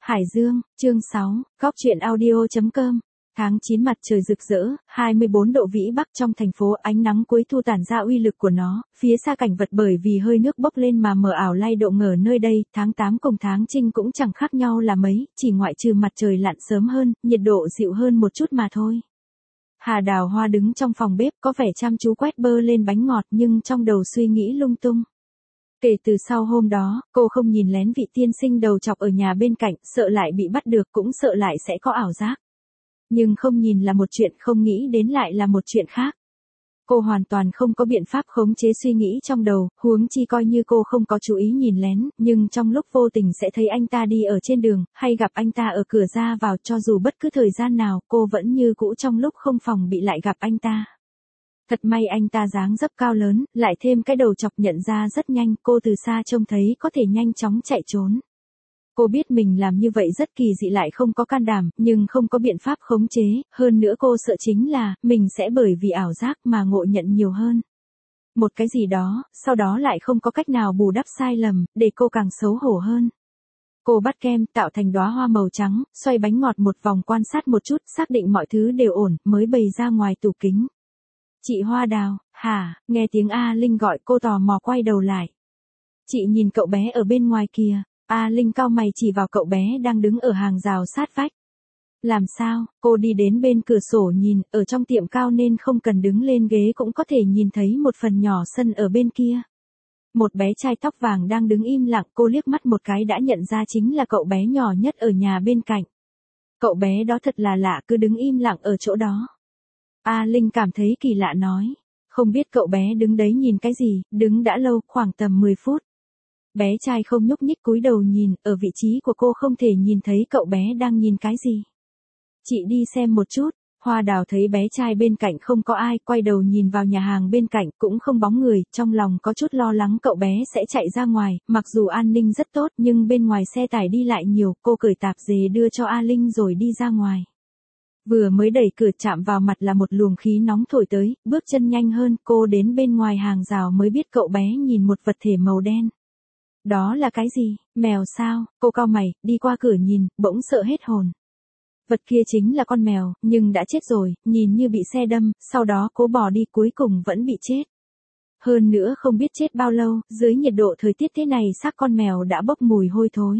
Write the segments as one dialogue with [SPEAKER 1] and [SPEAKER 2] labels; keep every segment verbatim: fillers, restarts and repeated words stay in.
[SPEAKER 1] Hải Dương, chương sáu, Góc truyện audio.com. Tháng chín mặt trời rực rỡ, hai mươi bốn độ vĩ bắc trong thành phố, ánh nắng cuối thu tản ra uy lực của nó, phía xa cảnh vật bởi vì hơi nước bốc lên mà mờ ảo lay độ ngờ nơi đây, tháng tám cùng tháng chinh cũng chẳng khác nhau là mấy, chỉ ngoại trừ mặt trời lặn sớm hơn, nhiệt độ dịu hơn một chút mà thôi. Hà Đào Hoa đứng trong phòng bếp có vẻ chăm chú quét bơ lên bánh ngọt nhưng trong đầu suy nghĩ lung tung. Kể từ sau hôm đó, cô không nhìn lén vị tiên sinh đầu chọc ở nhà bên cạnh, sợ lại bị bắt được cũng sợ lại sẽ có ảo giác. Nhưng không nhìn là một chuyện, không nghĩ đến lại là một chuyện khác. Cô hoàn toàn không có biện pháp khống chế suy nghĩ trong đầu, huống chi coi như cô không có chú ý nhìn lén, nhưng trong lúc vô tình sẽ thấy anh ta đi ở trên đường, hay gặp anh ta ở cửa ra vào, cho dù bất cứ thời gian nào, cô vẫn như cũ trong lúc không phòng bị lại gặp anh ta. Thật may anh ta dáng dấp cao lớn, lại thêm cái đầu chọc nhận ra rất nhanh, cô từ xa trông thấy có thể nhanh chóng chạy trốn. Cô biết mình làm như vậy rất kỳ dị lại không có can đảm, nhưng không có biện pháp khống chế, hơn nữa cô sợ chính là, mình sẽ bởi vì ảo giác mà ngộ nhận nhiều hơn. Một cái gì đó, sau đó lại không có cách nào bù đắp sai lầm, để cô càng xấu hổ hơn. Cô bắt kem, tạo thành đóa hoa màu trắng, xoay bánh ngọt một vòng quan sát một chút, xác định mọi thứ đều ổn, mới bày ra ngoài tủ kính. Chị Hoa Đào, hả, nghe tiếng A Linh gọi cô tò mò quay đầu lại. Chị nhìn cậu bé ở bên ngoài kìa. A Linh cau mày chỉ vào cậu bé đang đứng ở hàng rào sát vách. Làm sao, cô đi đến bên cửa sổ nhìn, ở trong tiệm cao nên không cần đứng lên ghế cũng có thể nhìn thấy một phần nhỏ sân ở bên kia. Một bé trai tóc vàng đang đứng im lặng, cô liếc mắt một cái đã nhận ra chính là cậu bé nhỏ nhất ở nhà bên cạnh. Cậu bé đó thật là lạ, cứ đứng im lặng ở chỗ đó. A Linh cảm thấy kỳ lạ nói, không biết cậu bé đứng đấy nhìn cái gì, đứng đã lâu, khoảng tầm mười phút. Bé trai không nhúc nhích cúi đầu nhìn, ở vị trí của cô không thể nhìn thấy cậu bé đang nhìn cái gì. Chị đi xem một chút. Hoa Đào thấy bé trai bên cạnh không có ai, quay đầu nhìn vào nhà hàng bên cạnh cũng không bóng người, trong lòng có chút lo lắng cậu bé sẽ chạy ra ngoài, mặc dù an ninh rất tốt nhưng bên ngoài xe tải đi lại nhiều, cô cởi tạp dề đưa cho A Linh rồi đi ra ngoài. Vừa mới đẩy cửa chạm vào mặt là một luồng khí nóng thổi tới, bước chân nhanh hơn, cô đến bên ngoài hàng rào mới biết cậu bé nhìn một vật thể màu đen. Đó là cái gì, mèo sao, cô cau mày, đi qua cửa nhìn, bỗng sợ hết hồn. Vật kia chính là con mèo, nhưng đã chết rồi, nhìn như bị xe đâm, sau đó cố bỏ đi cuối cùng vẫn bị chết. Hơn nữa không biết chết bao lâu, dưới nhiệt độ thời tiết thế này xác con mèo đã bốc mùi hôi thối.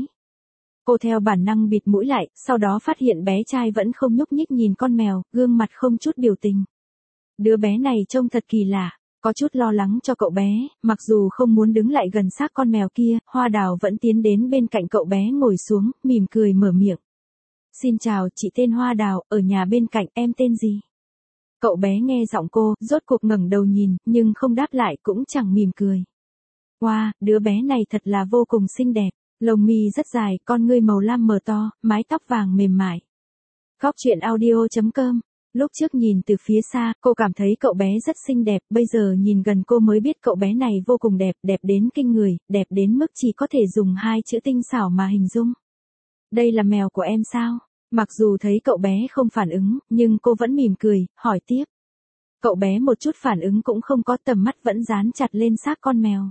[SPEAKER 1] Cô theo bản năng bịt mũi lại, sau đó phát hiện bé trai vẫn không nhúc nhích nhìn con mèo, gương mặt không chút biểu tình. Đứa bé này trông thật kỳ lạ. Có chút lo lắng cho cậu bé, mặc dù không muốn đứng lại gần xác con mèo kia, Hoa Đào vẫn tiến đến bên cạnh cậu bé ngồi xuống, mỉm cười mở miệng. Xin chào, chị tên Hoa Đào, ở nhà bên cạnh, em tên gì? Cậu bé nghe giọng cô, rốt cuộc ngẩng đầu nhìn, nhưng không đáp lại cũng chẳng mỉm cười. Wow, đứa bé này thật là vô cùng xinh đẹp, lông mi rất dài, con ngươi màu lam mờ to, mái tóc vàng mềm mại. Góc truyện audio.com. Lúc trước nhìn từ phía xa, cô cảm thấy cậu bé rất xinh đẹp, bây giờ nhìn gần cô mới biết cậu bé này vô cùng đẹp, đẹp đến kinh người, đẹp đến mức chỉ có thể dùng hai chữ tinh xảo mà hình dung. Đây là mèo của em sao? Mặc dù thấy cậu bé không phản ứng, nhưng cô vẫn mỉm cười, hỏi tiếp. Cậu bé một chút phản ứng cũng không có, tầm mắt vẫn dán chặt lên xác con mèo.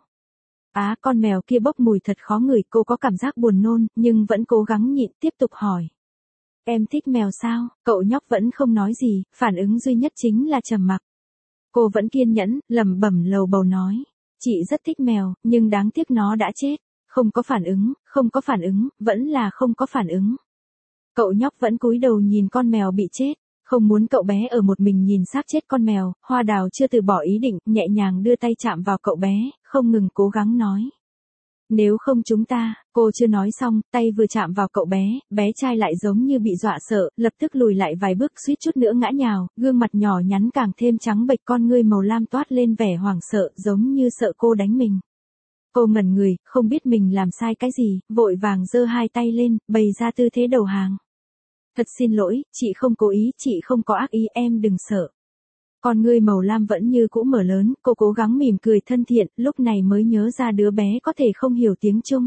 [SPEAKER 1] Á, con mèo kia bốc mùi thật khó ngửi, cô có cảm giác buồn nôn, nhưng vẫn cố gắng nhịn, tiếp tục hỏi. Em thích mèo sao? Cậu nhóc vẫn không nói gì, phản ứng duy nhất chính là trầm mặc. Cô vẫn kiên nhẫn, lẩm bẩm lầu bầu nói. Chị rất thích mèo, nhưng đáng tiếc nó đã chết. Không có phản ứng, không có phản ứng, vẫn là không có phản ứng. Cậu nhóc vẫn cúi đầu nhìn con mèo bị chết. Không muốn cậu bé ở một mình nhìn xác chết con mèo, Hoa Đào chưa từ bỏ ý định, nhẹ nhàng đưa tay chạm vào cậu bé, không ngừng cố gắng nói. Nếu không chúng ta, cô chưa nói xong, tay vừa chạm vào cậu bé, bé trai lại giống như bị dọa sợ, lập tức lùi lại vài bước suýt chút nữa ngã nhào, gương mặt nhỏ nhắn càng thêm trắng bệch, con ngươi màu lam toát lên vẻ hoảng sợ, giống như sợ cô đánh mình. Cô ngẩn người, không biết mình làm sai cái gì, vội vàng giơ hai tay lên, bày ra tư thế đầu hàng. Thật xin lỗi, chị không cố ý, chị không có ác ý, em đừng sợ. Con ngươi màu lam vẫn như cũ mở lớn, cô cố gắng mỉm cười thân thiện, lúc này mới nhớ ra đứa bé có thể không hiểu tiếng Trung.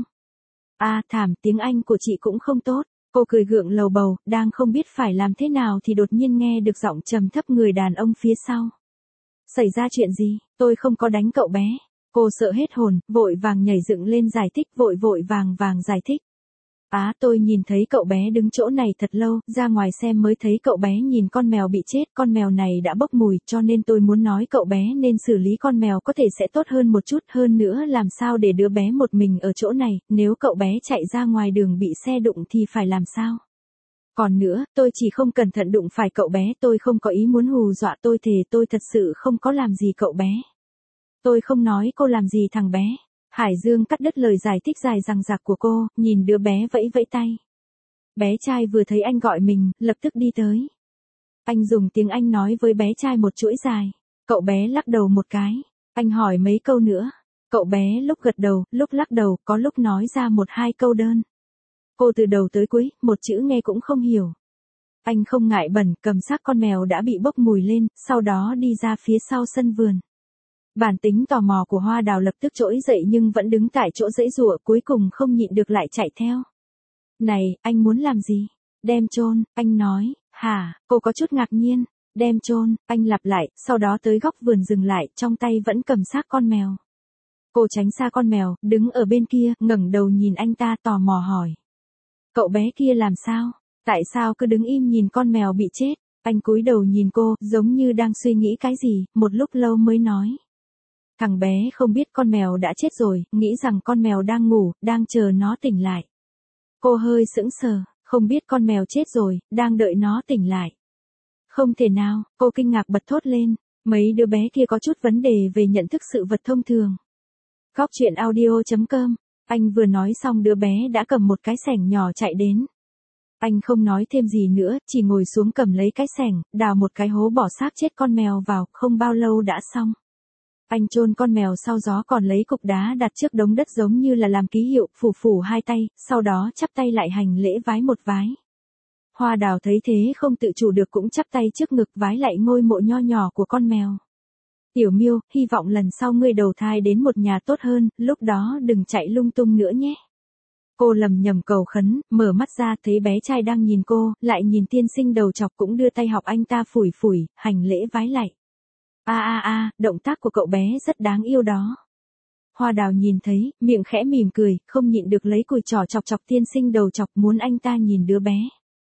[SPEAKER 1] À, thảm, tiếng Anh của chị cũng không tốt. Cô cười gượng lầu bầu, đang không biết phải làm thế nào thì đột nhiên nghe được giọng trầm thấp người đàn ông phía sau. Xảy ra chuyện gì, tôi không có đánh cậu bé. Cô sợ hết hồn, vội vàng nhảy dựng lên giải thích, vội vội vàng vàng giải thích. Á tôi nhìn thấy cậu bé đứng chỗ này thật lâu, ra ngoài xem mới thấy cậu bé nhìn con mèo bị chết, con mèo này đã bốc mùi, cho nên tôi muốn nói cậu bé nên xử lý con mèo có thể sẽ tốt hơn một chút, hơn nữa làm sao để đứa bé một mình ở chỗ này, nếu cậu bé chạy ra ngoài đường bị xe đụng thì phải làm sao? Còn nữa, tôi chỉ không cẩn thận đụng phải cậu bé, tôi không có ý muốn hù dọa, tôi thề tôi thật sự không có làm gì cậu bé. Tôi không nói cô làm gì thằng bé. Hải Dương cắt đứt lời giải thích dài dằng dặc của cô, nhìn đứa bé vẫy vẫy tay. Bé trai vừa thấy anh gọi mình, lập tức đi tới. Anh dùng tiếng Anh nói với bé trai một chuỗi dài. Cậu bé lắc đầu một cái. Anh hỏi mấy câu nữa. Cậu bé lúc gật đầu, lúc lắc đầu, có lúc nói ra một hai câu đơn. Cô từ đầu tới cuối, một chữ nghe cũng không hiểu. Anh không ngại bẩn, cầm xác con mèo đã bị bốc mùi lên, sau đó đi ra phía sau sân vườn. Bản tính tò mò của Hoa Đào lập tức trỗi dậy nhưng vẫn đứng tại chỗ giãy giụa, cuối cùng không nhịn được lại chạy theo. Này, anh muốn làm gì? Đem chôn, anh nói. Hả? Cô có chút ngạc nhiên. Đem chôn, anh lặp lại, sau đó tới góc vườn dừng lại, trong tay vẫn cầm xác con mèo. Cô tránh xa con mèo, đứng ở bên kia, ngẩng đầu nhìn anh ta tò mò hỏi. Cậu bé kia làm sao? Tại sao cứ đứng im nhìn con mèo bị chết? Anh cúi đầu nhìn cô, giống như đang suy nghĩ cái gì, một lúc lâu mới nói. Thằng bé không biết con mèo đã chết rồi, nghĩ rằng con mèo đang ngủ, đang chờ nó tỉnh lại. Cô hơi sững sờ, không biết con mèo chết rồi, đang đợi nó tỉnh lại. Không thể nào, cô kinh ngạc bật thốt lên, mấy đứa bé kia có chút vấn đề về nhận thức sự vật thông thường. Góc chuyện audio chấm com, anh vừa nói xong đứa bé đã cầm một cái xẻng nhỏ chạy đến. Anh không nói thêm gì nữa, chỉ ngồi xuống cầm lấy cái xẻng, đào một cái hố bỏ xác chết con mèo vào, không bao lâu đã xong. Anh chôn con mèo sau gió còn lấy cục đá đặt trước đống đất giống như là làm ký hiệu, phủ phủ hai tay, sau đó chắp tay lại hành lễ vái một vái. Hoa Đào thấy thế không tự chủ được cũng chắp tay trước ngực vái lại ngôi mộ nho nhỏ của con mèo. Tiểu Miêu, hy vọng lần sau ngươi đầu thai đến một nhà tốt hơn, lúc đó đừng chạy lung tung nữa nhé. Cô lầm nhầm cầu khấn, mở mắt ra thấy bé trai đang nhìn cô, lại nhìn tiên sinh đầu chọc cũng đưa tay học anh ta phủi phủi, hành lễ vái lại. A a a, động tác của cậu bé rất đáng yêu đó. Hoa Đào nhìn thấy, miệng khẽ mỉm cười, không nhịn được lấy cùi trỏ chọc chọc tiên sinh đầu chọc muốn anh ta nhìn đứa bé.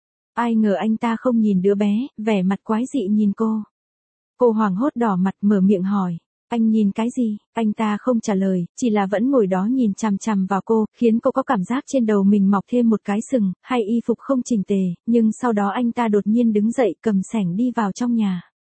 [SPEAKER 1] Ai ngờ anh ta không nhìn đứa bé, vẻ mặt quái dị nhìn cô. Cô hoảng hốt đỏ mặt mở miệng hỏi, anh nhìn cái gì? Anh ta không trả lời, chỉ là vẫn ngồi đó nhìn chằm chằm vào cô, khiến cô có cảm giác trên đầu mình mọc thêm một cái sừng, hay y phục không chỉnh tề, nhưng sau đó anh ta đột nhiên đứng dậy cầm xẻng đi vào trong nhà.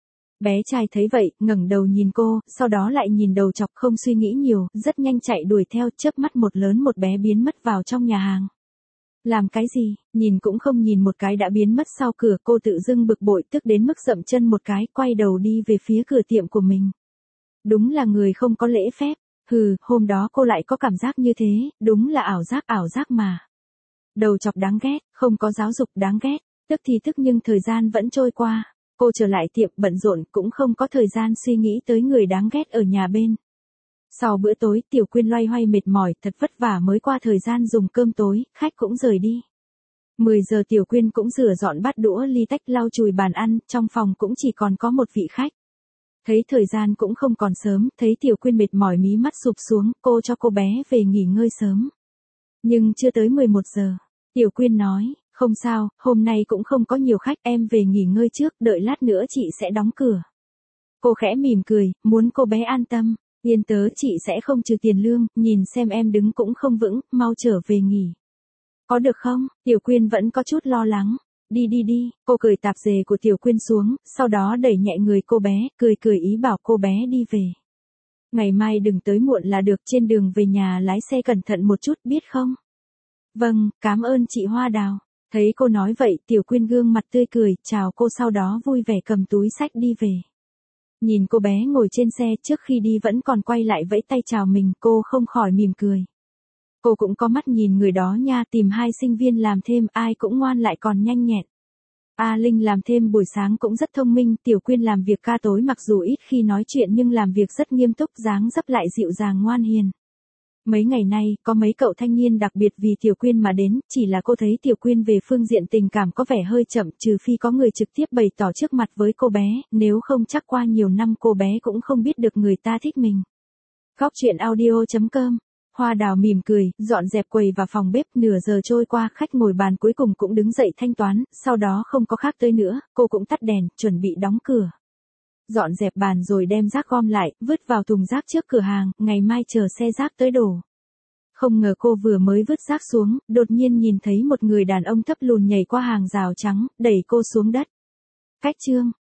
[SPEAKER 1] Bé trai thấy vậy, ngẩng đầu nhìn cô, sau đó lại nhìn đầu chọc không suy nghĩ nhiều, rất nhanh chạy đuổi theo, chớp mắt một lớn một bé biến mất vào trong nhà hàng. Làm cái gì, nhìn cũng không nhìn một cái đã biến mất sau cửa, cô tự dưng bực bội tức đến mức dậm chân một cái, quay đầu đi về phía cửa tiệm của mình. Đúng là người không có lễ phép, hừ, hôm đó cô lại có cảm giác như thế, đúng là ảo giác ảo giác mà. Đầu chọc đáng ghét, không có giáo dục đáng ghét, tức thì tức nhưng thời gian vẫn trôi qua. Cô trở lại tiệm bận rộn cũng không có thời gian suy nghĩ tới người đáng ghét ở nhà bên. Sau bữa tối Tiểu Quyên loay hoay mệt mỏi thật vất vả mới qua thời gian dùng cơm tối, khách cũng rời đi. mười giờ Tiểu Quyên cũng rửa dọn bát đũa ly tách lau chùi bàn ăn, trong phòng cũng chỉ còn có một vị khách. Thấy thời gian cũng không còn sớm, thấy Tiểu Quyên mệt mỏi mí mắt sụp xuống, cô cho cô bé về nghỉ ngơi sớm. Nhưng chưa tới mười một giờ, Tiểu Quyên nói, không sao, hôm nay cũng không có nhiều khách, em về nghỉ ngơi trước, đợi lát nữa chị sẽ đóng cửa. Cô khẽ mỉm cười, muốn cô bé an tâm, yên tớ chị sẽ không trừ tiền lương, nhìn xem em đứng cũng không vững, mau trở về nghỉ. Có được không? Tiểu Quyên vẫn có chút lo lắng. Đi đi đi, cô cởi tạp dề của Tiểu Quyên xuống, sau đó đẩy nhẹ người cô bé, cười cười ý bảo cô bé đi về. Ngày mai đừng tới muộn là được, trên đường về nhà lái xe cẩn thận một chút biết không? Vâng, cảm ơn chị Hoa Đào. Thấy cô nói vậy, Tiểu Quyên gương mặt tươi cười, chào cô sau đó vui vẻ cầm túi xách đi về. Nhìn cô bé ngồi trên xe trước khi đi vẫn còn quay lại vẫy tay chào mình, cô không khỏi mỉm cười. Cô cũng có mắt nhìn người đó nha, tìm hai sinh viên làm thêm, ai cũng ngoan lại còn nhanh nhẹn. A Linh làm thêm buổi sáng cũng rất thông minh, Tiểu Quyên làm việc ca tối mặc dù ít khi nói chuyện nhưng làm việc rất nghiêm túc, dáng dấp lại dịu dàng ngoan hiền. Mấy ngày nay, có mấy cậu thanh niên đặc biệt vì Tiểu Quyên mà đến, chỉ là cô thấy Tiểu Quyên về phương diện tình cảm có vẻ hơi chậm, trừ phi có người trực tiếp bày tỏ trước mặt với cô bé, nếu không chắc qua nhiều năm cô bé cũng không biết được người ta thích mình. Góc chuyện audio chấm com Hoa Đào mỉm cười, dọn dẹp quầy và phòng bếp, nửa giờ trôi qua, khách ngồi bàn cuối cùng cũng đứng dậy thanh toán, sau đó không có khác tới nữa, cô cũng tắt đèn, chuẩn bị đóng cửa. Dọn dẹp bàn rồi đem rác gom lại, vứt vào thùng rác trước cửa hàng, ngày mai chờ xe rác tới đổ. Không ngờ cô vừa mới vứt rác xuống, đột nhiên nhìn thấy một người đàn ông thấp lùn nhảy qua hàng rào trắng, đẩy cô xuống đất. Cách chương